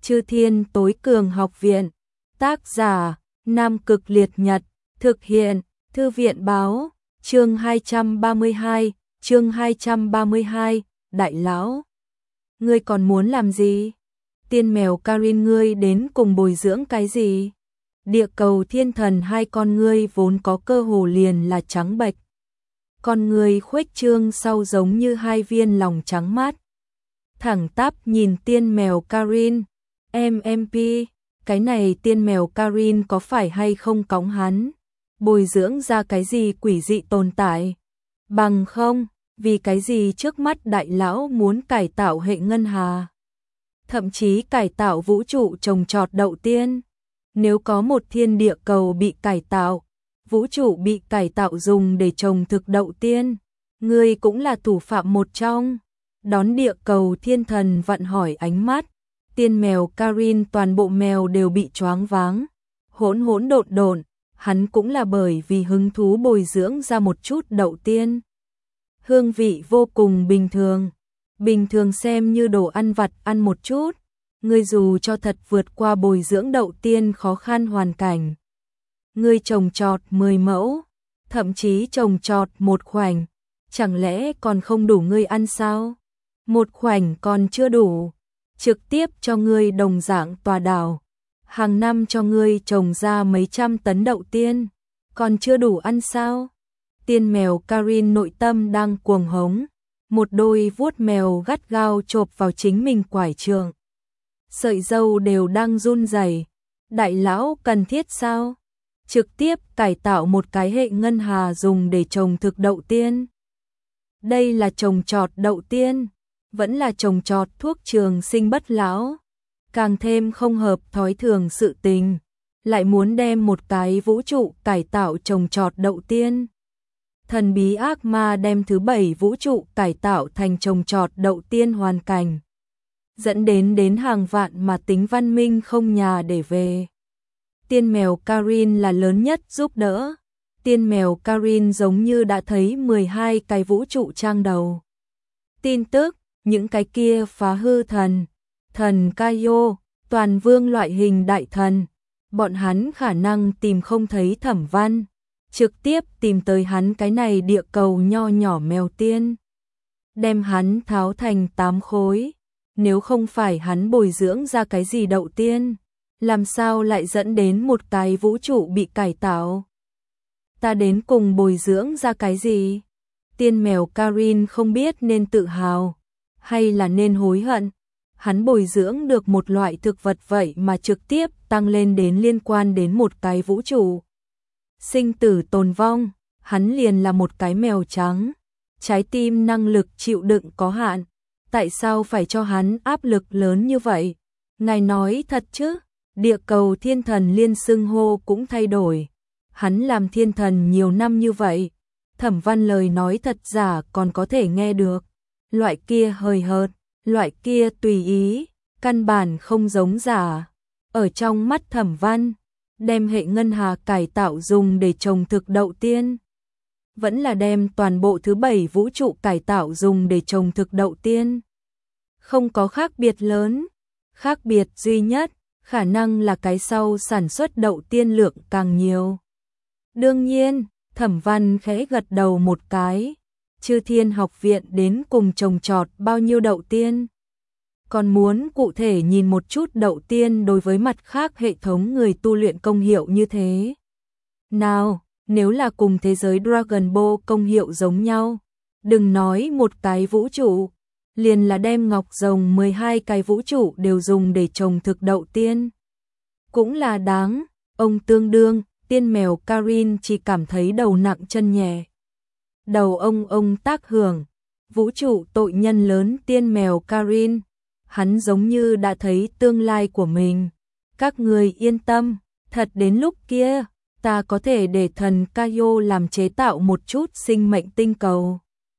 Chư Thiên Tối Cường Học Viện. Tác giả: Nam Cực Liệt Nhật. Thực hiện: Thư viện báo. Chương 232, Đại Lão. Ngươi còn muốn làm gì? Tiên mèo Karin, ngươi đến cùng bồi dưỡng cái gì? Địa cầu thiên thần hai con ngươi vốn có cơ hồ liền là trắng bệch. Con ngươi khuếch trương sau giống như hai viên lòng trắng mát. Thẳng tắp nhìn tiên mèo Karin. MMP, cái này tiên mèo Karin có phải hay không cõng hắn? Bồi dưỡng ra cái gì quỷ dị tồn tại? Bằng không, vì cái gì trước mắt đại lão muốn cải tạo hệ ngân hà? Thậm chí cải tạo vũ trụ trồng trọt đậu tiên. Nếu có một thiên địa cầu bị cải tạo, vũ trụ bị cải tạo dùng để trồng thực đậu tiên, ngươi cũng là thủ phạm một trong. Đón địa cầu thiên thần vặn hỏi ánh mắt, tiên mèo Karin toàn bộ mèo đều bị choáng váng, hỗn hỗn độn độn, hắn cũng là bởi vì hứng thú bồi dưỡng ra một chút đậu tiên. Hương vị vô cùng bình thường xem như đồ ăn vặt ăn một chút, ngươi dù cho thật vượt qua bồi dưỡng đậu tiên khó khăn hoàn cảnh. Ngươi trồng trọt 10 mẫu, thậm chí trồng trọt một khoảnh, chẳng lẽ còn không đủ ngươi ăn sao? Một khoảnh còn chưa đủ, trực tiếp cho ngươi đồng dạng tòa đảo, hàng năm cho ngươi trồng ra mấy trăm tấn đậu tiên, còn chưa đủ ăn sao? Tiên mèo Karin nội tâm đang cuồng hống, một đôi vuốt mèo gắt gao chộp vào chính mình quải trường. Sợi râu đều đang run rẩy. Đại lão cần thiết sao? Trực tiếp cải tạo một cái hệ ngân hà dùng để trồng thực đậu tiên. Đây là trồng trọt đậu tiên, vẫn là trồng trọt thuốc trường sinh bất lão. Càng thêm không hợp thói thường sự tình, lại muốn đem một cái vũ trụ cải tạo trồng trọt đậu tiên. Thần bí ác ma đem thứ 7 vũ trụ cải tạo thành trồng trọt đậu tiên hoàn cảnh, dẫn đến hàng vạn mà tính văn minh không nhà để về. Tiên mèo Karin là lớn nhất giúp đỡ. Tiên mèo Karin giống như đã thấy 12 cái vũ trụ trang đầu. Tin tức, những cái kia phá hư thần Kaio, toàn vương loại hình đại thần, bọn hắn khả năng tìm không thấy Thẩm Văn, trực tiếp tìm tới hắn cái này địa cầu nho nhỏ mèo tiên, đem hắn tháo thành 8 khối. Nếu không phải hắn bồi dưỡng ra cái gì đậu tiên, làm sao lại dẫn đến một cái vũ trụ bị cải tạo? Ta đến cùng bồi dưỡng ra cái gì? Tiên mèo Karin không biết nên tự hào hay là nên hối hận. Hắn bồi dưỡng được một loại thực vật vậy mà trực tiếp tăng lên đến liên quan đến một cái vũ trụ. Sinh tử tồn vong, hắn liền là một cái mèo trắng. Trái tim năng lực chịu đựng có hạn. Tại sao phải cho hắn áp lực lớn như vậy? Ngài nói thật chứ? Địa cầu thiên thần liên xưng hô cũng thay đổi. Hắn làm thiên thần nhiều năm như vậy, Thẩm Văn lời nói thật giả còn có thể nghe được. Loại kia hời hợt, loại kia tùy ý, căn bản không giống giả. Ở trong mắt Thẩm Văn, đem hệ ngân hà cải tạo dùng để trồng thực đậu tiên, vẫn là đem toàn bộ thứ 7 vũ trụ cải tạo dùng để trồng thực đậu tiên. Không có khác biệt lớn, khác biệt duy nhất, khả năng là cái sau sản xuất đậu tiên lượng càng nhiều. Đương nhiên, Thẩm Văn khẽ gật đầu một cái, Chư Thiên Học Viện đến cùng trồng trọt bao nhiêu đậu tiên. Còn muốn cụ thể nhìn một chút đậu tiên đối với mặt khác hệ thống người tu luyện công hiệu như thế. Nào, nếu là cùng thế giới Dragon Ball công hiệu giống nhau, đừng nói một cái vũ trụ, liền là đem ngọc rồng 12 cái vũ trụ đều dùng để trồng thực đậu tiên. Cũng là đáng, ông tương đương, tiên mèo Karin chỉ cảm thấy đầu nặng chân nhẹ. Đầu ông tác hưởng, vũ trụ tội nhân lớn tiên mèo Karin, hắn giống như đã thấy tương lai của mình. Các người yên tâm, thật đến lúc kia, ta có thể để thần Kaio làm chế tạo một chút sinh mệnh tinh cầu.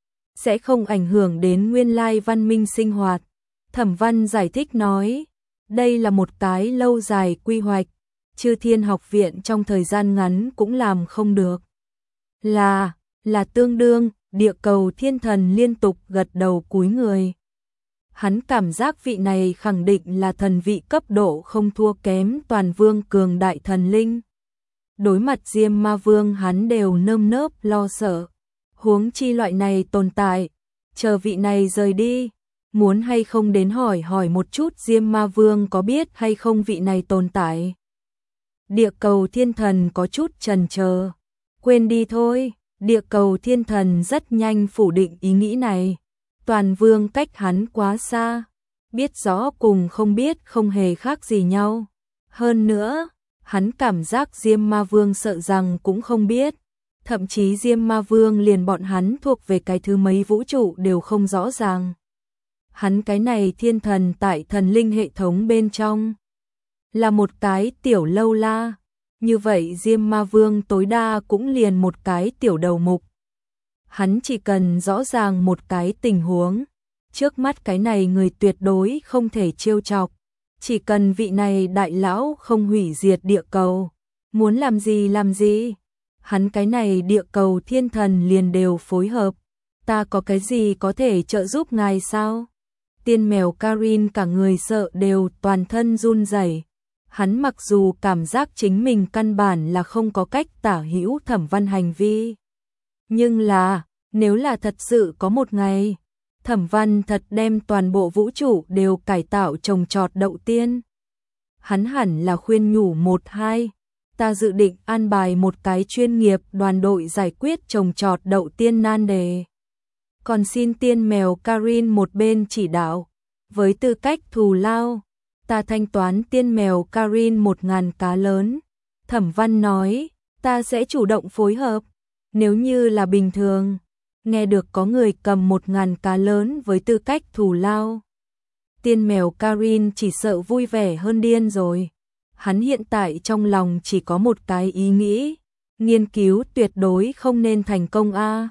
Sẽ không ảnh hưởng đến nguyên lai văn minh sinh hoạt. Thẩm Văn giải thích nói, đây là một cái lâu dài quy hoạch, Chư Thiên Học Viện trong thời gian ngắn cũng làm không được. Là tương đương, địa cầu thiên thần liên tục gật đầu cúi người. Hắn cảm giác vị này khẳng định là thần vị cấp độ không thua kém toàn vương cường đại thần linh. Đối mặt Diêm Ma Vương hắn đều nơm nớp lo sợ. Huống chi loại này tồn tại, chờ vị này rời đi, muốn hay không đến hỏi một chút Diêm Ma Vương có biết hay không vị này tồn tại. Địa cầu thiên thần có chút chần chờ. Quên đi thôi, địa cầu thiên thần rất nhanh phủ định ý nghĩ này. Toàn vương cách hắn quá xa, biết rõ cùng không biết không hề khác gì nhau. Hơn nữa, hắn cảm giác Diêm Ma Vương sợ rằng cũng không biết. Thậm chí Diêm Ma Vương liền bọn hắn thuộc về cái thứ mấy vũ trụ đều không rõ ràng. Hắn cái này thiên thần tại thần linh hệ thống bên trong là một cái tiểu lâu la. Như vậy Diêm Ma Vương tối đa cũng liền một cái tiểu đầu mục. Hắn chỉ cần rõ ràng một cái tình huống. Trước mắt cái này người tuyệt đối không thể trêu chọc. Chỉ cần vị này đại lão không hủy diệt địa cầu. Muốn làm gì làm gì. Hắn cái này địa cầu thiên thần liền đều phối hợp. Ta có cái gì có thể trợ giúp ngài sao? Tiên mèo Karin cả người sợ đều toàn thân run rẩy. Hắn mặc dù cảm giác chính mình căn bản là không có cách tả hữu Thẩm Văn hành vi. Nhưng là, nếu là thật sự có một ngày, Thẩm Văn thật đem toàn bộ vũ trụ đều cải tạo trồng trọt đậu tiên. Hắn hẳn là khuyên nhủ một hai. Ta dự định an bài một cái chuyên nghiệp đoàn đội giải quyết trồng trọt đậu tiên nan đề. Còn xin tiên mèo Karin một bên chỉ đạo. Với tư cách thù lao, ta thanh toán tiên mèo Karin 1000 cá lớn. Thẩm Văn nói, ta sẽ chủ động phối hợp. Nếu như là bình thường, nghe được có người cầm 1000 cá lớn với tư cách thù lao. Tiên mèo Karin chỉ sợ vui vẻ hơn điên rồi. Hắn hiện tại trong lòng chỉ có một cái ý nghĩ, nghiên cứu tuyệt đối không nên thành công a.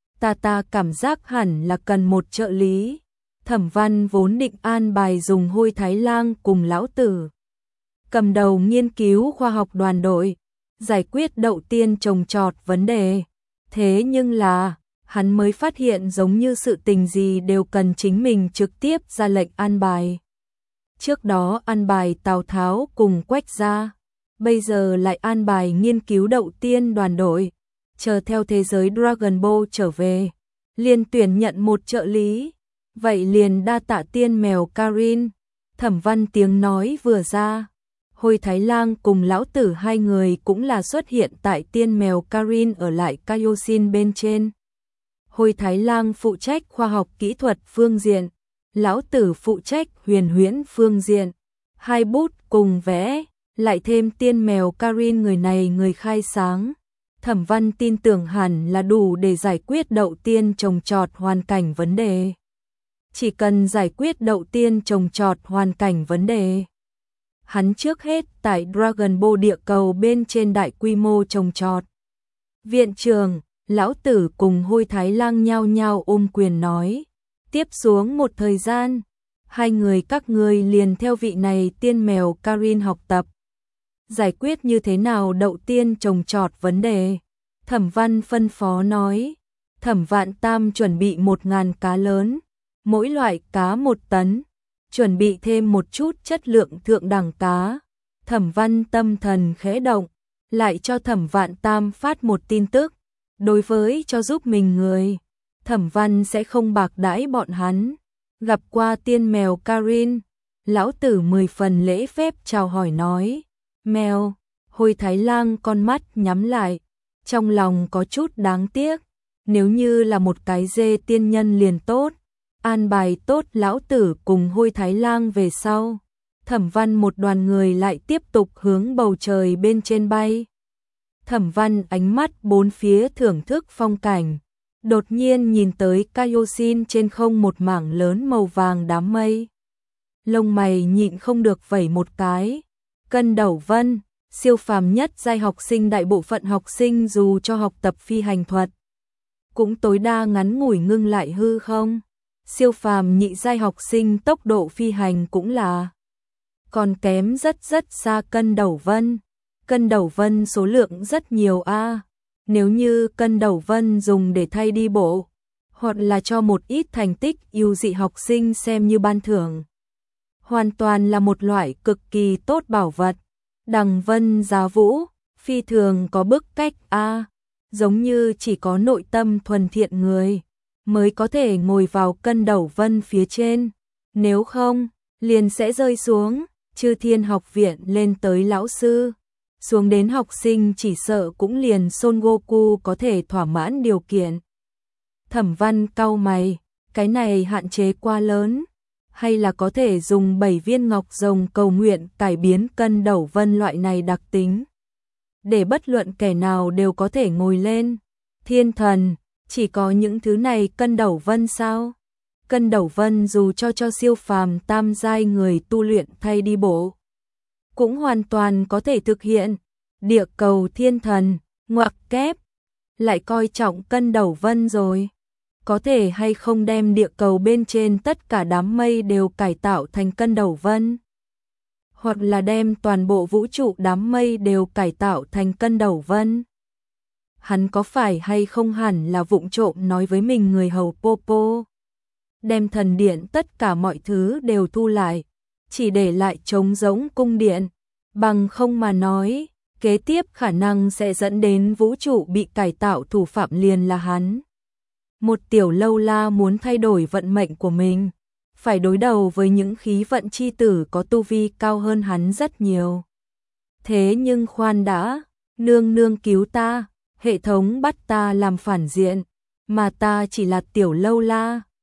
Ta cảm giác hẳn là cần một trợ lý. Thẩm Văn vốn định an bài dùng Hôi Thái Lang cùng lão tử cầm đầu nghiên cứu khoa học đoàn đội, giải quyết đậu tiên trồng trọt vấn đề. Thế nhưng là, hắn mới phát hiện giống như sự tình gì đều cần chính mình trực tiếp ra lệnh an bài. Trước đó an bài Tào Tháo cùng Quách gia, bây giờ lại an bài nghiên cứu đậu tiên đoàn đội, chờ theo thế giới Dragon Ball trở về, liền tuyển nhận một trợ lý. Vậy liền đa tạ tiên mèo Karin. Thẩm Văn tiếng nói vừa ra, Hôi Thái Lang cùng lão tử hai người cũng là xuất hiện tại tiên mèo Karin ở lại Kaioshin bên trên. Hôi Thái Lang phụ trách khoa học kỹ thuật phương diện, lão tử phụ trách huyền huyễn phương diện. Hai bút cùng vẽ, lại thêm tiên mèo Karin người này người khai sáng. Thẩm Văn tin tưởng hẳn là đủ để giải quyết đậu tiên trồng trọt hoàn cảnh vấn đề. Chỉ cần giải quyết đậu tiên trồng trọt hoàn cảnh vấn đề. Hắn trước hết tại Dragon Ball địa cầu bên trên đại quy mô trồng trọt. Viện trưởng, lão tử cùng Hôi Thái Lang nhao nhao ôm quyền nói. Tiếp xuống một thời gian, hai người các ngươi liền theo vị này tiên mèo Karin học tập. Giải quyết như thế nào đậu tiên trồng trọt vấn đề. Thẩm Văn phân phó nói. Thẩm Vạn Tam chuẩn bị 1000 cá lớn. Mỗi loại cá 1 tấn, chuẩn bị thêm một chút chất lượng thượng đẳng cá. Thẩm Văn tâm thần khẽ động, lại cho Thẩm Vạn Tam phát một tin tức. Đối với cho giúp mình người, Thẩm Văn sẽ không bạc đãi bọn hắn. Gặp qua tiên mèo Karin, lão tử 10 phần lễ phép chào hỏi nói. Mèo, Hôi Thái Lang con mắt nhắm lại, trong lòng có chút đáng tiếc. Nếu như là một cái dê tiên nhân liền tốt. An bài tốt lão tử cùng Hôi Thái Lang về sau. Thẩm Văn một đoàn người lại tiếp tục hướng bầu trời bên trên bay. Thẩm Văn ánh mắt bốn phía thưởng thức phong cảnh. Đột nhiên nhìn tới Kaioshin trên không một mảng lớn màu vàng đám mây. Lông mày nhịn không được vẩy một cái. Cân Đầu Vân, siêu phàm nhất giai học sinh, đại bộ phận học sinh dù cho học tập phi hành thuật cũng tối đa ngắn ngủi ngưng lại hư không. Siêu phàm nhị giai học sinh tốc độ phi hành cũng là còn kém rất xa Cân Đầu Vân. Cân Đầu Vân số lượng rất nhiều a. Nếu như Cân Đầu Vân dùng để thay đi bộ, hoặc là cho một ít thành tích ưu dị học sinh xem như ban thưởng. Hoàn toàn là một loại cực kỳ tốt bảo vật. Đằng Vân Giá Vũ, phi thường có bức cách giống như chỉ có nội tâm thuần thiện người mới có thể ngồi vào cân đầu vân phía trên, nếu không, liền sẽ rơi xuống. Chư Thiên Học Viện lên tới lão sư, xuống đến học sinh chỉ sợ cũng liền Son Goku có thể thỏa mãn điều kiện. Thẩm Văn cau mày, cái này hạn chế quá lớn, hay là có thể dùng 7 viên ngọc rồng cầu nguyện cải biến cân đầu vân loại này đặc tính, để bất luận kẻ nào đều có thể ngồi lên. Thiên thần, chỉ có những thứ này cân đầu vân sao? Cân đầu vân dù cho siêu phàm tam giai người tu luyện thay đi bộ, cũng hoàn toàn có thể thực hiện. Địa cầu thiên thần, ngoặc kép, lại coi trọng cân đầu vân rồi. Có thể hay không đem địa cầu bên trên tất cả đám mây đều cải tạo thành cân đầu vân? Hoặc là đem toàn bộ vũ trụ đám mây đều cải tạo thành cân đầu vân? Hắn có phải hay không hẳn là vụng trộm nói với mình người hầu Popo, đem thần điện tất cả mọi thứ đều thu lại, chỉ để lại trống rỗng cung điện, bằng không mà nói, kế tiếp khả năng sẽ dẫn đến vũ trụ bị cải tạo thủ phạm liền là hắn. Một tiểu lâu la muốn thay đổi vận mệnh của mình, phải đối đầu với những khí vận chi tử có tu vi cao hơn hắn rất nhiều. Thế nhưng khoan đã, nương nương cứu ta, hệ thống bắt ta làm phản diện, mà ta chỉ là tiểu lâu la,